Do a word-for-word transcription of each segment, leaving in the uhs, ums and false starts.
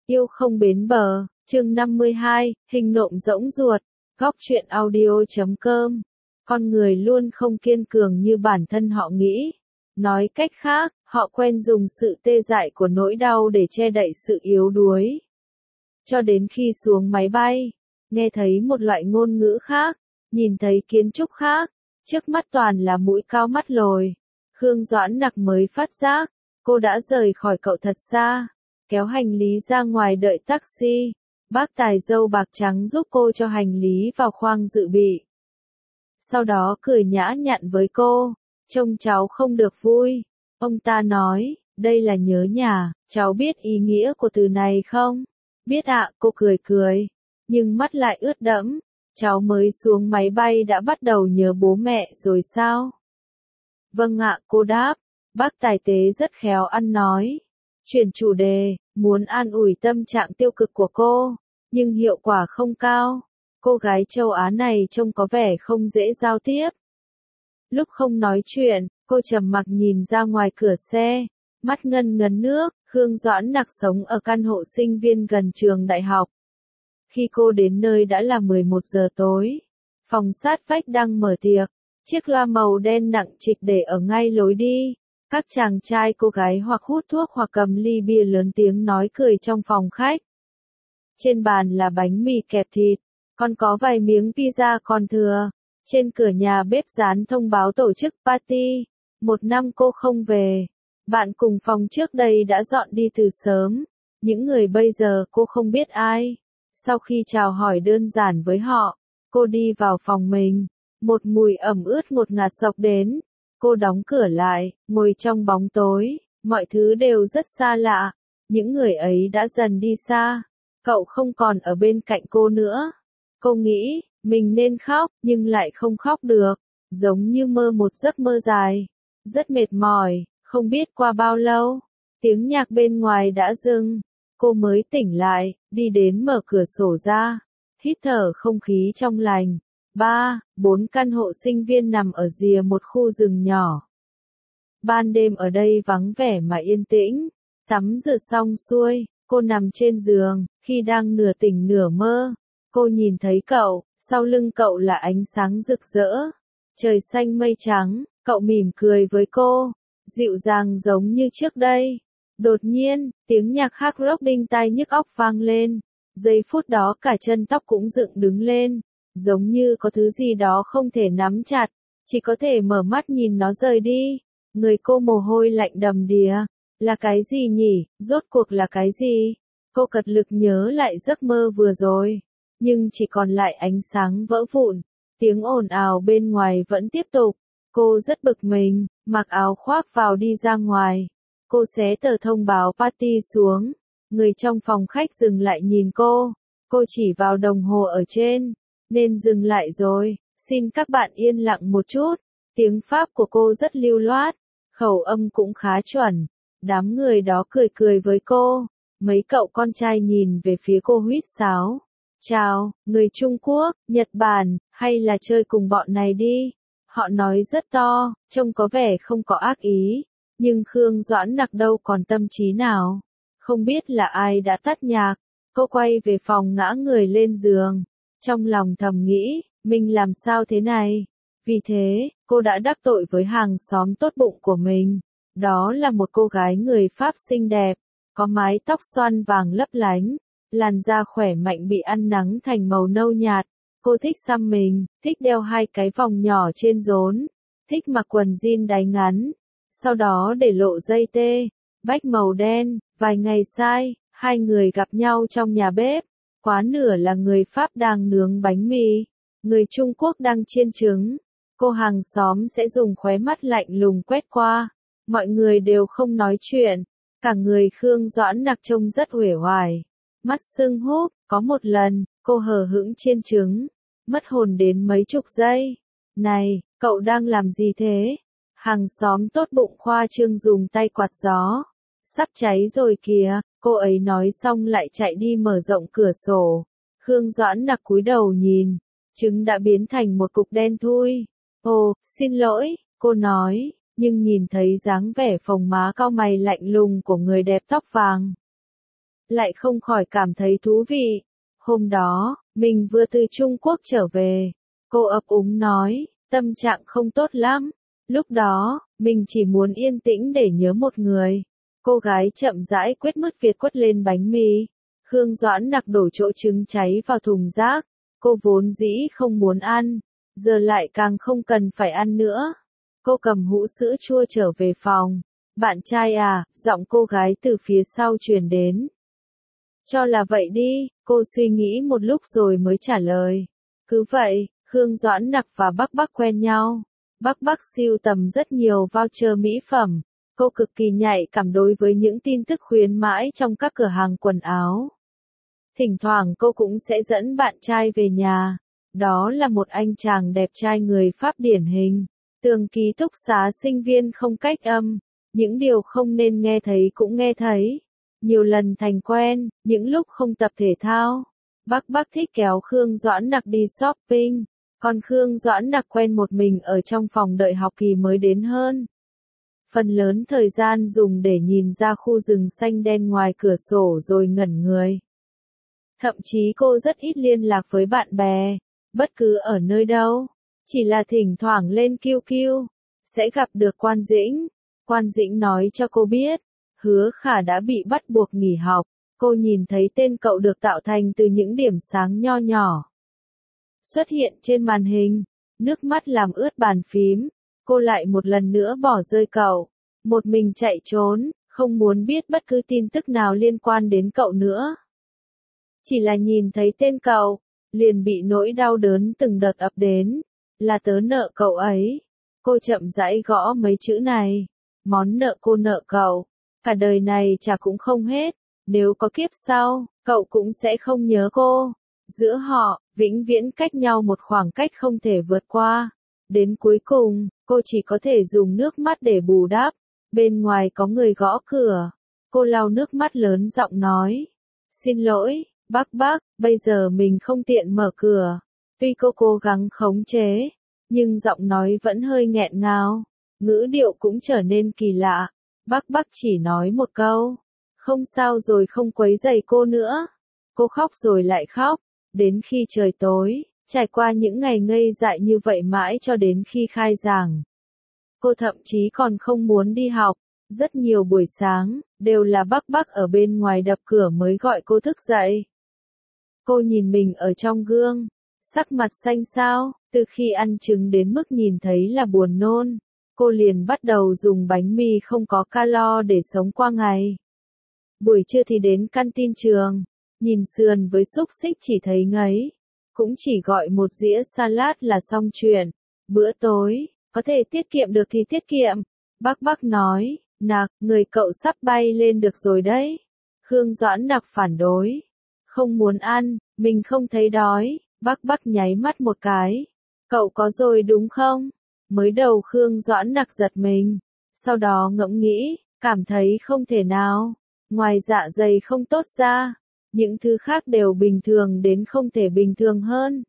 Yêu không bến bờ, chương năm mươi hai, hình nộm rỗng ruột, góc truyện audio chấm com. Con người luôn không kiên cường như bản thân họ nghĩ. Nói cách khác, họ quen dùng sự tê dại của nỗi đau để che đậy sự yếu đuối. Cho đến khi xuống máy bay, nghe thấy một loại ngôn ngữ khác, nhìn thấy kiến trúc khác, trước mắt toàn là mũi cao mắt lồi. Khương Doãn Nặc mới phát giác, cô đã rời khỏi cậu thật xa, kéo hành lý ra ngoài đợi taxi. Bác tài dâu bạc trắng giúp cô cho hành lý vào khoang dự bị. Sau đó cười nhã nhặn với cô, trông cháu không được vui. Ông ta nói, đây là nhớ nhà, cháu biết ý nghĩa của từ này không? Biết ạ, cô cười cười, nhưng mắt lại ướt đẫm. Cháu mới xuống máy bay đã bắt đầu nhớ bố mẹ rồi sao? Vâng ạ, cô đáp. Bác tài tế rất khéo ăn nói. Chuyển chủ đề, muốn an ủi tâm trạng tiêu cực của cô, nhưng hiệu quả không cao. Cô gái châu Á này trông có vẻ không dễ giao tiếp. Lúc không nói chuyện, cô trầm mặc nhìn ra ngoài cửa xe, mắt ngân ngấn nước. Khương Doãn Nặc sống ở căn hộ sinh viên gần trường đại học. Khi cô đến nơi đã là mười một giờ tối. Phòng sát vách đang mở tiệc. Chiếc loa màu đen nặng trịch để ở ngay lối đi. Các chàng trai cô gái hoặc hút thuốc hoặc cầm ly bia lớn tiếng nói cười trong phòng khách. Trên bàn là bánh mì kẹp thịt, còn có vài miếng pizza còn thừa. Trên cửa nhà bếp dán thông báo tổ chức party. Một năm cô không về. Bạn cùng phòng trước đây đã dọn đi từ sớm. Những người bây giờ cô không biết ai. Sau khi chào hỏi đơn giản với họ, cô đi vào phòng mình. Một mùi ẩm ướt ngột ngạt xộc đến. Cô đóng cửa lại, ngồi trong bóng tối. Mọi thứ đều rất xa lạ. Những người ấy đã dần đi xa. Cậu không còn ở bên cạnh cô nữa. Cô nghĩ, mình nên khóc, nhưng lại không khóc được. Giống như mơ một giấc mơ dài. Rất mệt mỏi, không biết qua bao lâu. Tiếng nhạc bên ngoài đã dừng. Cô mới tỉnh lại, đi đến mở cửa sổ ra. Hít thở không khí trong lành. Ba, bốn căn hộ sinh viên nằm ở rìa một khu rừng nhỏ. Ban đêm ở đây vắng vẻ mà yên tĩnh. Tắm rửa xong xuôi, cô nằm trên giường. Khi đang nửa tỉnh nửa mơ, cô nhìn thấy cậu. Sau lưng cậu là ánh sáng rực rỡ. Trời xanh mây trắng, cậu mỉm cười với cô. Dịu dàng giống như trước đây. Đột nhiên, tiếng nhạc hard rock đinh tai nhức óc vang lên. Giây phút đó cả chân tóc cũng dựng đứng lên. Giống như có thứ gì đó không thể nắm chặt. Chỉ có thể mở mắt nhìn nó rời đi. Người cô mồ hôi lạnh đầm đìa. Là cái gì nhỉ? Rốt cuộc là cái gì? Cô cật lực nhớ lại giấc mơ vừa rồi. Nhưng chỉ còn lại ánh sáng vỡ vụn. Tiếng ồn ào bên ngoài vẫn tiếp tục. Cô rất bực mình, mặc áo khoác vào đi ra ngoài. Cô xé tờ thông báo party xuống. Người trong phòng khách dừng lại nhìn cô. Cô chỉ vào đồng hồ ở trên. Nên dừng lại rồi, xin các bạn yên lặng một chút. Tiếng Pháp của cô rất lưu loát. Khẩu âm cũng khá chuẩn. Đám người đó cười cười với cô. Mấy cậu con trai nhìn về phía cô huýt sáo. Chào, người Trung Quốc, Nhật Bản, hay là chơi cùng bọn này đi. Họ nói rất to, trông có vẻ không có ác ý. Nhưng Khương Doãn Nặc đâu còn tâm trí nào. Không biết là ai đã tắt nhạc. Cô quay về phòng ngã người lên giường. Trong lòng thầm nghĩ, mình làm sao thế này? Vì thế, cô đã đắc tội với hàng xóm tốt bụng của mình. Đó là một cô gái người Pháp xinh đẹp, có mái tóc xoăn vàng lấp lánh, làn da khỏe mạnh bị ăn nắng thành màu nâu nhạt. Cô thích xăm mình, thích đeo hai cái vòng nhỏ trên rốn, thích mặc quần jean đáy ngắn, sau đó để lộ dây tê, bách màu đen. Vài ngày sai, hai người gặp nhau trong nhà bếp. Quá nửa là người Pháp đang nướng bánh mì, người Trung Quốc đang chiên trứng. Cô hàng xóm sẽ dùng khóe mắt lạnh lùng quét qua. Mọi người đều không nói chuyện. Cả người Khương Doãn Nặc trông rất uể oải. Mắt sưng húp, có một lần, cô hờ hững chiên trứng. Mất hồn đến mấy chục giây. Này, cậu đang làm gì thế? Hàng xóm tốt bụng khoa trương dùng tay quạt gió. Sắp cháy rồi kìa, cô ấy nói xong lại chạy đi mở rộng cửa sổ. Khương Doãn Nặc cúi đầu nhìn, trứng đã biến thành một cục đen thui. Ồ, xin lỗi, cô nói, nhưng nhìn thấy dáng vẻ phồng má cau mày lạnh lùng của người đẹp tóc vàng. lại không khỏi cảm thấy thú vị. Hôm đó, mình vừa từ Trung Quốc trở về. Cô ấp úng nói, tâm trạng không tốt lắm. Lúc đó, mình chỉ muốn yên tĩnh để nhớ một người. Cô gái chậm rãi quét mứt Việt quất lên bánh mì. Khương Doãn Nặc đổ chỗ trứng cháy vào thùng rác. Cô vốn dĩ không muốn ăn, giờ lại càng không cần phải ăn nữa. Cô cầm hũ sữa chua trở về phòng. Bạn trai à, giọng cô gái từ phía sau truyền đến. Cho là vậy đi, cô suy nghĩ một lúc rồi mới trả lời. Cứ vậy, Khương Doãn Nặc và Bắc Bắc quen nhau. Bắc Bắc sưu tầm rất nhiều voucher mỹ phẩm. Cô cực kỳ nhạy cảm đối với những tin tức khuyến mãi trong các cửa hàng quần áo. Thỉnh thoảng cô cũng sẽ dẫn bạn trai về nhà. Đó là một anh chàng đẹp trai người Pháp điển hình. Tường ký túc xá sinh viên không cách âm. Những điều không nên nghe thấy cũng nghe thấy. Nhiều lần thành quen, những lúc không tập thể thao. Bắc Bắc thích kéo Khương Doãn Nặc đi shopping. Còn Khương Doãn Nặc quen một mình ở trong phòng đợi học kỳ mới đến hơn. Phần lớn thời gian dùng để nhìn ra khu rừng xanh đen ngoài cửa sổ rồi ngẩn người. Thậm chí cô rất ít liên lạc với bạn bè, bất cứ ở nơi đâu. Chỉ là thỉnh thoảng lên Q Q, sẽ gặp được Quan Dĩnh. Quan Dĩnh nói cho cô biết, Hứa Khả đã bị bắt buộc nghỉ học. Cô nhìn thấy tên cậu được tạo thành từ những điểm sáng nho nhỏ xuất hiện trên màn hình, nước mắt làm ướt bàn phím. Cô lại một lần nữa bỏ rơi cậu, một mình chạy trốn, không muốn biết bất cứ tin tức nào liên quan đến cậu nữa. Chỉ là nhìn thấy tên cậu, liền bị nỗi đau đớn từng đợt ập đến, là tớ nợ cậu ấy. Cô chậm rãi gõ mấy chữ này, món nợ cô nợ cậu, cả đời này trả cũng không hết, nếu có kiếp sau, cậu cũng sẽ không nhớ cô. Giữa họ, vĩnh viễn cách nhau một khoảng cách không thể vượt qua. Đến cuối cùng, cô chỉ có thể dùng nước mắt để bù đắp. Bên ngoài có người gõ cửa. Cô lau nước mắt lớn giọng nói. Xin lỗi, Bắc Bắc, bây giờ mình không tiện mở cửa. Tuy cô cố gắng khống chế, nhưng giọng nói vẫn hơi nghẹn ngào. Ngữ điệu cũng trở nên kỳ lạ. Bắc Bắc chỉ nói một câu. Không sao rồi không quấy rầy cô nữa. Cô khóc rồi lại khóc. Đến khi trời tối, trải qua những ngày ngây dại như vậy mãi cho đến khi khai giảng. Cô thậm chí còn không muốn đi học. Rất nhiều buổi sáng, đều là Bắc Bắc ở bên ngoài đập cửa mới gọi cô thức dậy. Cô nhìn mình ở trong gương, sắc mặt xanh xao, từ khi ăn trứng đến mức nhìn thấy là buồn nôn. Cô liền bắt đầu dùng bánh mì không có calo để sống qua ngày. Buổi trưa thì đến canteen trường. Nhìn sườn với xúc xích chỉ thấy ngấy. Cũng chỉ gọi một dĩa salad là xong chuyện. Bữa tối, có thể tiết kiệm được thì tiết kiệm. Bắc Bắc nói, Nặc, người cậu sắp bay lên được rồi đấy. Khương Doãn Nặc phản đối. Không muốn ăn, mình không thấy đói. Bắc Bắc nháy mắt một cái. Cậu có rồi đúng không? Mới đầu Khương Doãn Nặc giật mình. Sau đó ngẫm nghĩ, cảm thấy không thể nào. Ngoài dạ dày không tốt ra. Những thứ khác đều bình thường đến không thể bình thường hơn.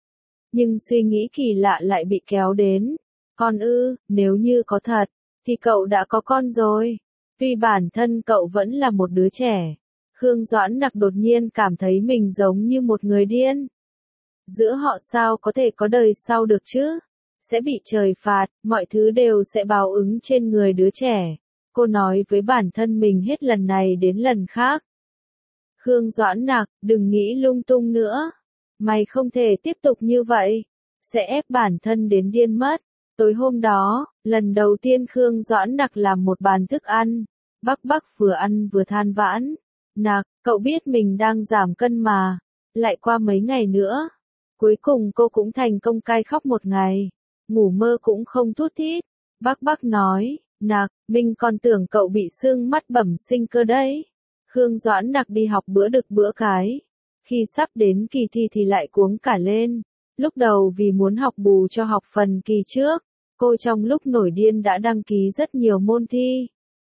Nhưng suy nghĩ kỳ lạ lại bị kéo đến. Con ư, nếu như có thật, thì cậu đã có con rồi. Tuy bản thân cậu vẫn là một đứa trẻ. Khương Doãn Nặc đột nhiên cảm thấy mình giống như một người điên. Giữa họ sao có thể có đời sau được chứ? Sẽ bị trời phạt, mọi thứ đều sẽ báo ứng trên người đứa trẻ. Cô nói với bản thân mình hết lần này đến lần khác. Khương Doãn Nặc, đừng nghĩ lung tung nữa. Mày không thể tiếp tục như vậy. Sẽ ép bản thân đến điên mất. Tối hôm đó, lần đầu tiên Khương Doãn Nặc làm một bàn thức ăn. Bắc Bắc vừa ăn vừa than vãn. Nặc, cậu biết mình đang giảm cân mà. Lại qua mấy ngày nữa. Cuối cùng cô cũng thành công cai khóc một ngày. Ngủ mơ cũng không thút thít. Bắc Bắc nói, Nặc, mình còn tưởng cậu bị xương mắt bẩm sinh cơ đấy. Khương Doãn Nặc đi học bữa đực bữa cái. Khi sắp đến kỳ thi thì lại cuống cả lên. Lúc đầu vì muốn học bù cho học phần kỳ trước, cô trong lúc nổi điên đã đăng ký rất nhiều môn thi.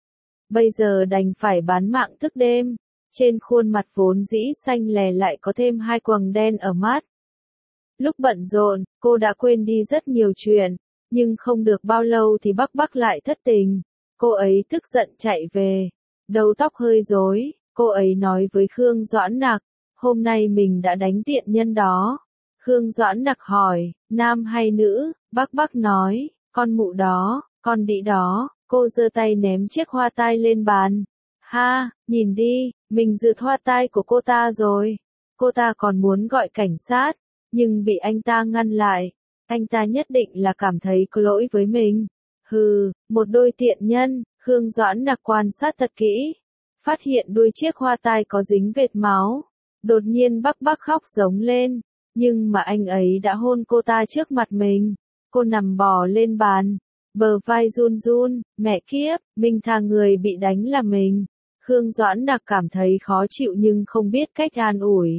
Bây giờ đành phải bán mạng thức đêm. Trên khuôn mặt vốn dĩ xanh lè lại có thêm hai quầng đen ở mắt. Lúc bận rộn, cô đã quên đi rất nhiều chuyện. Nhưng không được bao lâu thì Bắc Bắc lại thất tình. Cô ấy tức giận chạy về. Đầu tóc hơi rối, Cô ấy nói với Khương Doãn Nặc, hôm nay mình đã đánh tiện nhân đó. Khương Doãn Nặc hỏi, nam hay nữ? Bác Bác nói, con mụ đó, con đĩ đó. Cô giơ tay ném chiếc hoa tai lên bàn. Ha, nhìn đi, mình rượt hoa tai của cô ta rồi. Cô ta còn muốn gọi cảnh sát, nhưng bị anh ta ngăn lại. Anh ta nhất định là cảm thấy có lỗi với mình. Hừ, một đôi tiện nhân. Khương Doãn Nặc quan sát thật kỹ, phát hiện đuôi chiếc hoa tai có dính vệt máu. Đột nhiên Bắc Bắc khóc giống lên, nhưng mà anh ấy đã hôn cô ta trước mặt mình. Cô nằm bò lên bàn, bờ vai run run, mẹ kiếp, mình thà người bị đánh là mình. Khương Doãn Nặc cảm thấy khó chịu nhưng không biết cách an ủi.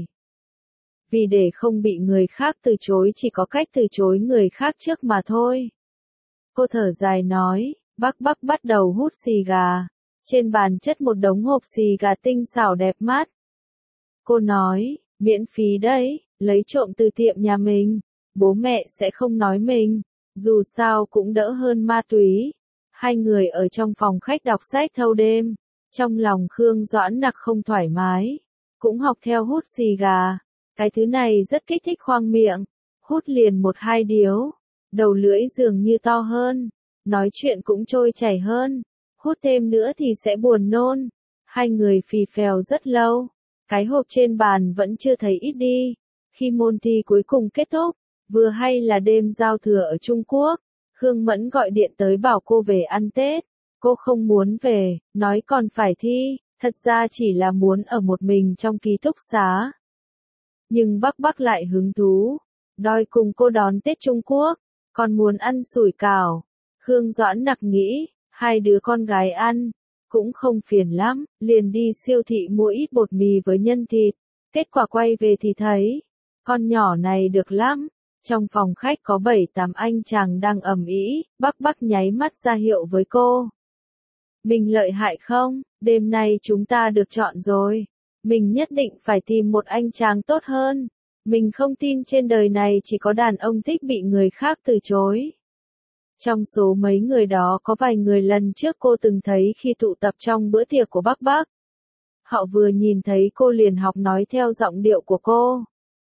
Vì để không bị người khác từ chối chỉ có cách từ chối người khác trước mà thôi. Cô thở dài nói, Bắc Bắc bắt đầu hút xì gà. Trên bàn chất một đống hộp xì gà tinh xảo đẹp mắt. Cô nói, miễn phí đấy, lấy trộm từ tiệm nhà mình. Bố mẹ sẽ không nói mình, dù sao cũng đỡ hơn ma túy. Hai người ở trong phòng khách đọc sách thâu đêm. Trong lòng Khương Doãn Nặc không thoải mái, cũng học theo hút xì gà. Cái thứ này rất kích thích khoang miệng. Hút liền một hai điếu, đầu lưỡi dường như to hơn, nói chuyện cũng trôi chảy hơn. Hút thêm nữa thì sẽ buồn nôn. Hai người phì phèo rất lâu. Cái hộp trên bàn vẫn chưa thấy ít đi. Khi môn thi cuối cùng kết thúc, vừa hay là đêm giao thừa ở Trung Quốc, Khương Mẫn gọi điện tới bảo cô về ăn Tết. Cô không muốn về, nói còn phải thi, thật ra chỉ là muốn ở một mình trong ký túc xá. Nhưng Bắc Bắc lại hứng thú, đòi cùng cô đón Tết Trung Quốc, còn muốn ăn sủi cảo. Khương Doãn Nặc nghĩ, hai đứa con gái ăn, cũng không phiền lắm, liền đi siêu thị mua ít bột mì với nhân thịt. Kết quả quay về thì thấy, con nhỏ này được lắm. Trong phòng khách có bảy tám anh chàng đang ầm ĩ, Bắc Bắc nháy mắt ra hiệu với cô. Mình lợi hại không? Đêm nay chúng ta được chọn rồi. Mình nhất định phải tìm một anh chàng tốt hơn. Mình không tin trên đời này chỉ có đàn ông thích bị người khác từ chối. Trong số mấy người đó có vài người lần trước cô từng thấy khi tụ tập trong bữa tiệc của Bắc Bắc. Họ vừa nhìn thấy cô liền học nói theo giọng điệu của cô.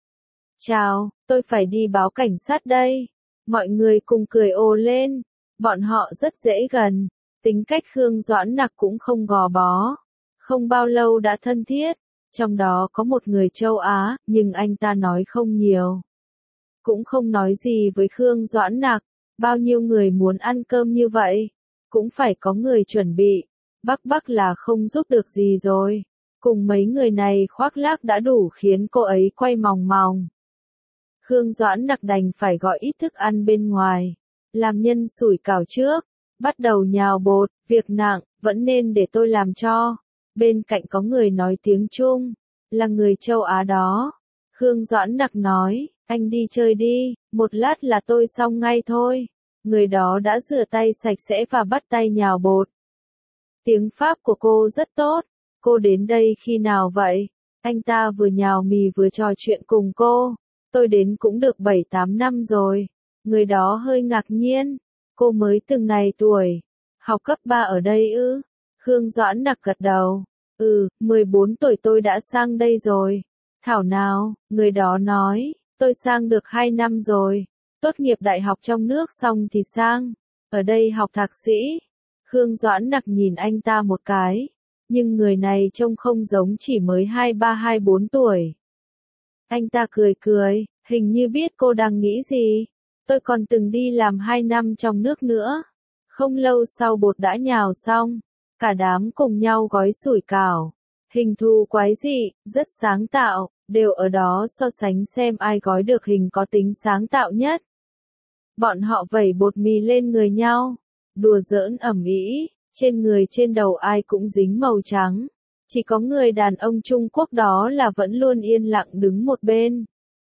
Chào, tôi phải đi báo cảnh sát đây. Mọi người cùng cười ồ lên. Bọn họ rất dễ gần. Tính cách Khương Doãn Nặc cũng không gò bó. Không bao lâu đã thân thiết. Trong đó có một người châu Á, nhưng anh ta nói không nhiều. Cũng không nói gì với Khương Doãn Nặc. Bao nhiêu người muốn ăn cơm như vậy? Cũng phải có người chuẩn bị. Bắc Bắc là không giúp được gì rồi. Cùng mấy người này khoác lác đã đủ khiến cô ấy quay mòng mòng. Khương Doãn Nặc đành phải gọi ít thức ăn bên ngoài. Làm nhân sủi cảo trước. Bắt đầu nhào bột, việc nặng, vẫn nên để tôi làm cho. Bên cạnh có người nói tiếng Trung, là người châu Á đó. Khương Doãn Nặc nói, anh đi chơi đi, một lát là tôi xong ngay thôi. Người đó đã rửa tay sạch sẽ và bắt tay nhào bột. Tiếng Pháp của cô rất tốt. Cô đến đây khi nào vậy? Anh ta vừa nhào mì vừa trò chuyện cùng cô. Tôi đến cũng được bảy tám năm rồi. Người đó hơi ngạc nhiên. Cô mới từng này tuổi. Học cấp ba ở đây ư? Khương Doãn Nặc gật đầu. Ừ, mười bốn tuổi tôi đã sang đây rồi. Thảo nào, người đó nói, tôi sang được hai năm rồi. Tốt nghiệp đại học trong nước xong thì sang. Ở đây học thạc sĩ. Khương Doãn Nặc nhìn anh ta một cái. Nhưng người này trông không giống chỉ mới hai ba hai bốn tuổi. Anh ta cười cười, hình như biết cô đang nghĩ gì. Tôi còn từng đi làm hai năm trong nước nữa. Không lâu sau bột đã nhào xong. Cả đám cùng nhau gói sủi cảo. Hình thù quái dị, rất sáng tạo, đều ở đó so sánh xem ai gói được hình có tính sáng tạo nhất. Bọn họ vẩy bột mì lên người nhau. Đùa giỡn ầm ĩ, trên người trên đầu ai cũng dính màu trắng. Chỉ có người đàn ông Trung Quốc đó là vẫn luôn yên lặng đứng một bên.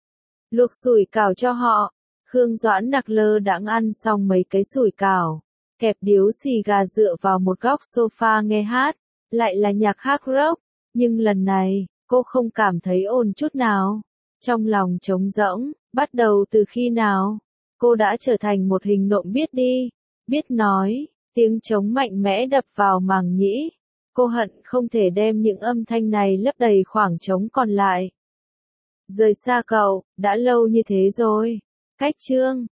Luộc sủi cảo cho họ. Khương Doãn Nặc lơ đãng ăn xong mấy cái sủi cảo. Kẹp điếu xì gà dựa vào một góc sofa nghe hát. Lại là nhạc hard rock. Nhưng lần này, cô không cảm thấy ồn chút nào. Trong lòng trống rỗng, bắt đầu từ khi nào? Cô đã trở thành một hình nộm biết đi, biết nói, tiếng trống mạnh mẽ đập vào màng nhĩ. Cô hận không thể đem những âm thanh này lấp đầy khoảng trống còn lại. Rời xa cậu, đã lâu như thế rồi. Cách chương